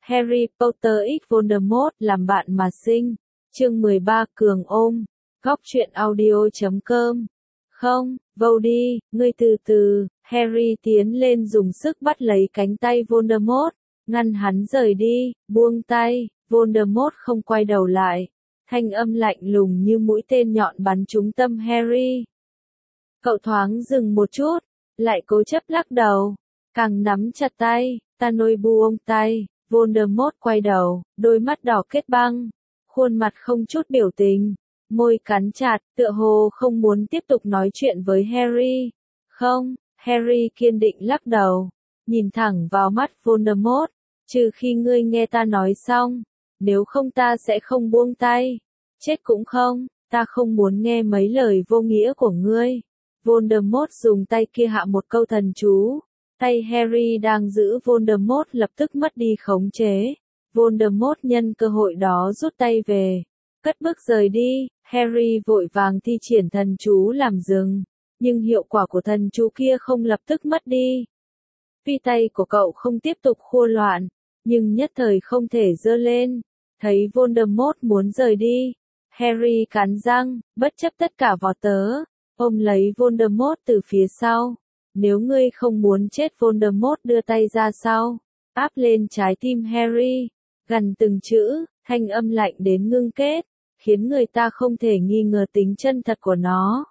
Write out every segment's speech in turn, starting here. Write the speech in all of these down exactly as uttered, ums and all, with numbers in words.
Harry Potter x Voldemort làm bạn mà sinh. Chương mười ba Cường ôm. Góc truyện audio chấm com. Không, Voldy, ngươi từ từ. Harry tiến lên dùng sức bắt lấy cánh tay Voldemort, ngăn hắn rời đi, buông tay. Voldemort không quay đầu lại. Thanh âm lạnh lùng như mũi tên nhọn bắn trúng tâm Harry. Cậu thoáng dừng một chút, lại cố chấp lắc đầu, càng nắm chặt tay. Ta nôi buông tay. Voldemort quay đầu, đôi mắt đỏ kết băng, khuôn mặt không chút biểu tình, môi cắn chặt, tựa hồ không muốn tiếp tục nói chuyện với Harry. Không, Harry kiên định lắc đầu, nhìn thẳng vào mắt Voldemort, trừ khi ngươi nghe ta nói xong, nếu không ta sẽ không buông tay, chết cũng không, ta không muốn nghe mấy lời vô nghĩa của ngươi. Voldemort dùng tay kia hạ một câu thần chú. Tay Harry đang giữ Voldemort lập tức mất đi khống chế. Voldemort nhân cơ hội đó rút tay về, cất bước rời đi. Harry vội vàng thi triển thần chú làm dừng, nhưng hiệu quả của thần chú kia không lập tức mất đi. Tuy tay của cậu không tiếp tục khua loạn, nhưng nhất thời không thể giơ lên. Thấy Voldemort muốn rời đi, Harry cắn răng, bất chấp tất cả vò tớ, ôm lấy Voldemort từ phía sau. Nếu ngươi không muốn chết, Voldemort đưa tay ra sau, áp lên trái tim Harry, gần từng chữ, thanh âm lạnh đến ngưng kết, khiến người ta không thể nghi ngờ tính chân thật của nó.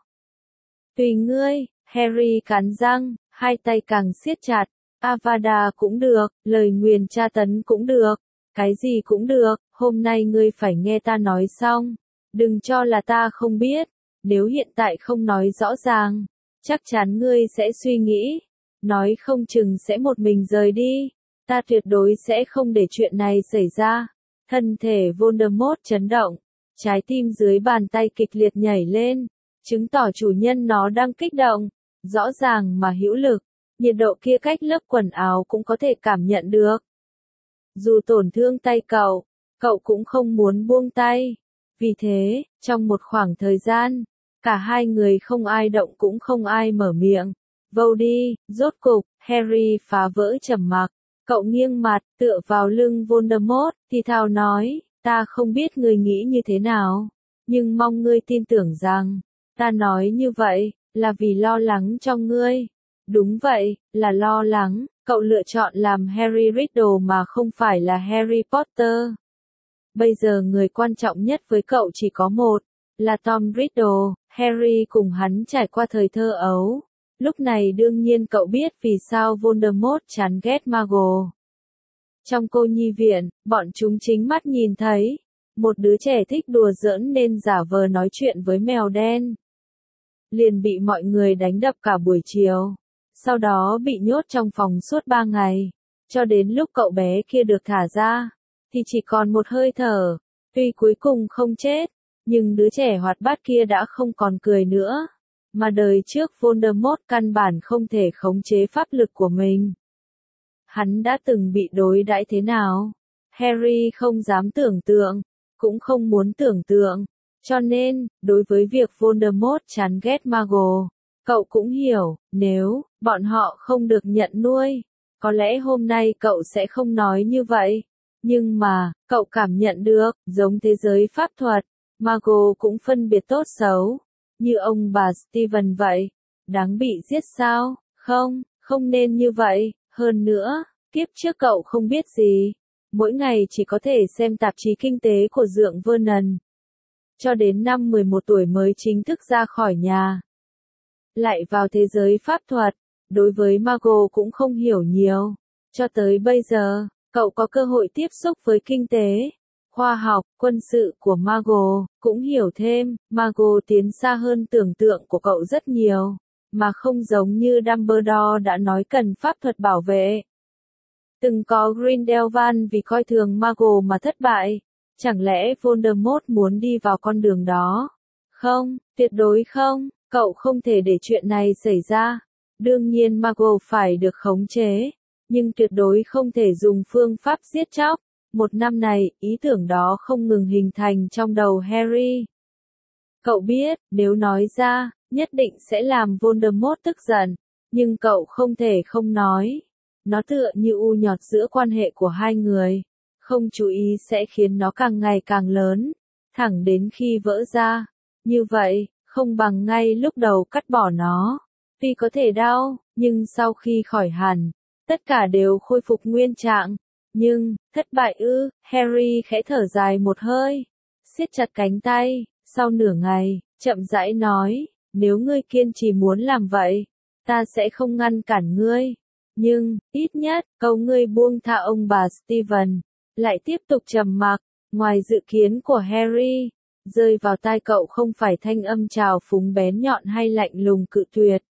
Tùy ngươi, Harry cắn răng, hai tay càng siết chặt, Avada cũng được, lời nguyền tra tấn cũng được, cái gì cũng được, hôm nay ngươi phải nghe ta nói xong, đừng cho là ta không biết, nếu hiện tại không nói rõ ràng, chắc chắn ngươi sẽ suy nghĩ, nói không chừng sẽ một mình rời đi, ta tuyệt đối sẽ không để chuyện này xảy ra. Thân thể Voldemort chấn động, trái tim dưới bàn tay kịch liệt nhảy lên, chứng tỏ chủ nhân nó đang kích động, rõ ràng mà hữu lực, nhiệt độ kia cách lớp quần áo cũng có thể cảm nhận được. Dù tổn thương tay cậu, cậu cũng không muốn buông tay, vì thế, trong một khoảng thời gian, cả hai người không ai động cũng không ai mở miệng. Voldy, rốt cục, Harry phá vỡ trầm mặc. Cậu nghiêng mặt, tựa vào lưng Voldemort, thì thào nói, ta không biết ngươi nghĩ như thế nào, nhưng mong ngươi tin tưởng rằng, ta nói như vậy, là vì lo lắng cho ngươi. Đúng vậy, là lo lắng, cậu lựa chọn làm Harry Riddle mà không phải là Harry Potter. Bây giờ người quan trọng nhất với cậu chỉ có một, là Tom Riddle. Harry cùng hắn trải qua thời thơ ấu. Lúc này đương nhiên cậu biết vì sao Voldemort chán ghét Muggle. Trong cô nhi viện, bọn chúng chính mắt nhìn thấy, một đứa trẻ thích đùa giỡn nên giả vờ nói chuyện với mèo đen. Liền bị mọi người đánh đập cả buổi chiều. Sau đó bị nhốt trong phòng suốt ba ngày. Cho đến lúc cậu bé kia được thả ra, thì chỉ còn một hơi thở. Tuy cuối cùng không chết, nhưng đứa trẻ hoạt bát kia đã không còn cười nữa, mà đời trước Voldemort căn bản không thể khống chế pháp lực của mình. Hắn đã từng bị đối đãi thế nào? Harry không dám tưởng tượng, cũng không muốn tưởng tượng, cho nên, đối với việc Voldemort chán ghét Muggle, cậu cũng hiểu, nếu bọn họ không được nhận nuôi, có lẽ hôm nay cậu sẽ không nói như vậy. Nhưng mà, cậu cảm nhận được, giống thế giới pháp thuật, Muggle cũng phân biệt tốt xấu, như ông bà Steven vậy, đáng bị giết sao? Không, không nên như vậy, hơn nữa, kiếp trước cậu không biết gì, mỗi ngày chỉ có thể xem tạp chí kinh tế của Dượng Vernon. Cho đến năm mười một tuổi mới chính thức ra khỏi nhà. Lại vào thế giới pháp thuật, đối với Muggle cũng không hiểu nhiều, cho tới bây giờ, cậu có cơ hội tiếp xúc với kinh tế, khoa học, quân sự của Muggle, cũng hiểu thêm, Muggle tiến xa hơn tưởng tượng của cậu rất nhiều, mà không giống như Dumbledore đã nói cần pháp thuật bảo vệ. Từng có Grindelwald vì coi thường Muggle mà thất bại, chẳng lẽ Voldemort muốn đi vào con đường đó? Không, tuyệt đối không, cậu không thể để chuyện này xảy ra. Đương nhiên Muggle phải được khống chế, nhưng tuyệt đối không thể dùng phương pháp giết chóc. Một năm này, ý tưởng đó không ngừng hình thành trong đầu Harry. Cậu biết, nếu nói ra, nhất định sẽ làm Voldemort tức giận, nhưng cậu không thể không nói. Nó tựa như u nhọt giữa quan hệ của hai người. không chú ý sẽ khiến nó càng ngày càng lớn, thẳng đến khi vỡ ra. Như vậy, không bằng ngay lúc đầu cắt bỏ nó. Tuy có thể đau, nhưng sau khi khỏi hẳn, tất cả đều khôi phục nguyên trạng. Nhưng, thất bại ư, Harry khẽ thở dài một hơi, siết chặt cánh tay, sau nửa ngày, chậm rãi nói, nếu ngươi kiên trì muốn làm vậy, ta sẽ không ngăn cản ngươi. Nhưng, ít nhất, cầu ngươi buông tha ông bà Steven. Lại tiếp tục trầm mặc, ngoài dự kiến của Harry, rơi vào tai cậu không phải thanh âm trào phúng bén nhọn hay lạnh lùng cự tuyệt,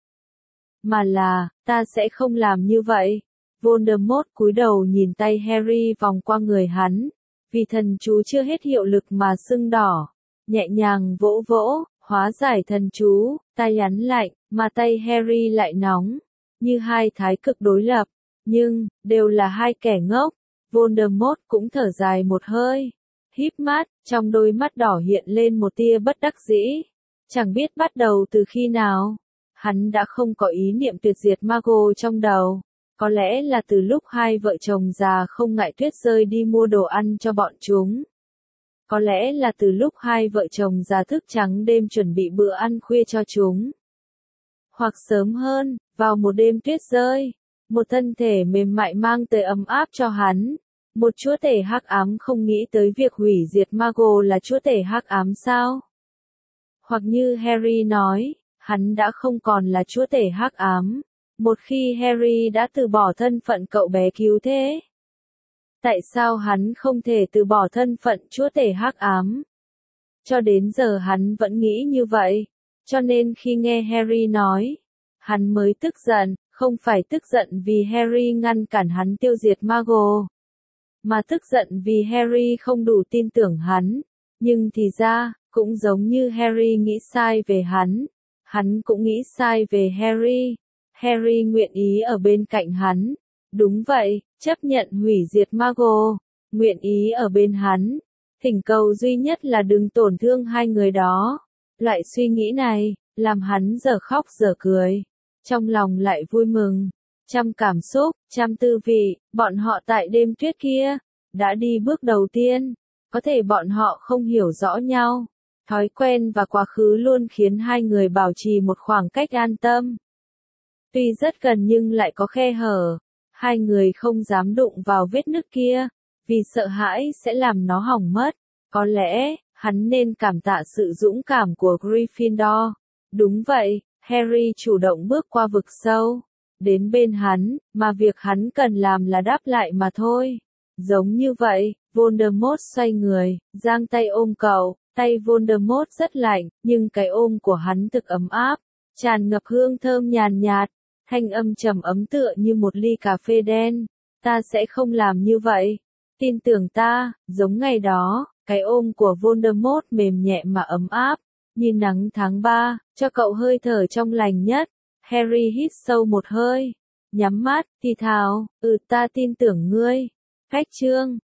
mà là, ta sẽ không làm như vậy. Voldemort cúi đầu nhìn tay Harry vòng qua người hắn, vì thần chú chưa hết hiệu lực mà sưng đỏ, nhẹ nhàng vỗ vỗ, hóa giải thần chú, tay hắn lạnh, mà tay Harry lại nóng, như hai thái cực đối lập, nhưng, đều là hai kẻ ngốc. Voldemort cũng thở dài một hơi, híp mắt, trong đôi mắt đỏ hiện lên một tia bất đắc dĩ. Chẳng biết bắt đầu từ khi nào, hắn đã không có ý niệm tuyệt diệt Mago trong đầu. Có lẽ là từ lúc hai vợ chồng già không ngại tuyết rơi đi mua đồ ăn cho bọn chúng. Có lẽ là từ lúc hai vợ chồng già thức trắng đêm chuẩn bị bữa ăn khuya cho chúng. Hoặc sớm hơn, vào một đêm tuyết rơi, một thân thể mềm mại mang tới ấm áp cho hắn. Một chúa tể hắc ám không nghĩ tới việc hủy diệt Mago là chúa tể hắc ám sao? Hoặc như Harry nói, hắn đã không còn là chúa tể hắc ám. Một khi Harry đã từ bỏ thân phận cậu bé cứu thế, tại sao hắn không thể từ bỏ thân phận chúa tể hắc ám? Cho đến giờ hắn vẫn nghĩ như vậy, cho nên khi nghe Harry nói, hắn mới tức giận, không phải tức giận vì Harry ngăn cản hắn tiêu diệt Mago, mà tức giận vì Harry không đủ tin tưởng hắn. Nhưng thì ra, cũng giống như Harry nghĩ sai về hắn, hắn cũng nghĩ sai về Harry. Harry nguyện ý ở bên cạnh hắn. Đúng vậy, chấp nhận hủy diệt Mago, nguyện ý ở bên hắn. Thỉnh cầu duy nhất là đừng tổn thương hai người đó. Loại suy nghĩ này, làm hắn giờ khóc giờ cười. Trong lòng lại vui mừng. Trăm cảm xúc, trăm tư vị, bọn họ tại đêm tuyết kia, đã đi bước đầu tiên. Có thể bọn họ không hiểu rõ nhau. Thói quen và quá khứ luôn khiến hai người bảo trì một khoảng cách an tâm. Tuy rất gần nhưng lại có khe hở, hai người không dám đụng vào vết nứt kia, vì sợ hãi sẽ làm nó hỏng mất. Có lẽ, hắn nên cảm tạ sự dũng cảm của Gryffindor. Đúng vậy, Harry chủ động bước qua vực sâu, đến bên hắn, mà việc hắn cần làm là đáp lại mà thôi. Giống như vậy, Voldemort xoay người, giang tay ôm cậu, tay Voldemort rất lạnh, nhưng cái ôm của hắn thực ấm áp, tràn ngập hương thơm nhàn nhạt. Thanh âm trầm ấm tựa như một ly cà phê đen. Ta sẽ không làm như vậy. Tin tưởng ta, giống ngày đó, cái ôm của Voldemort mềm nhẹ mà ấm áp, như nắng tháng ba, cho cậu hơi thở trong lành nhất. Harry hít sâu một hơi, nhắm mắt, thì thào, ừ ta tin tưởng ngươi. Cách chương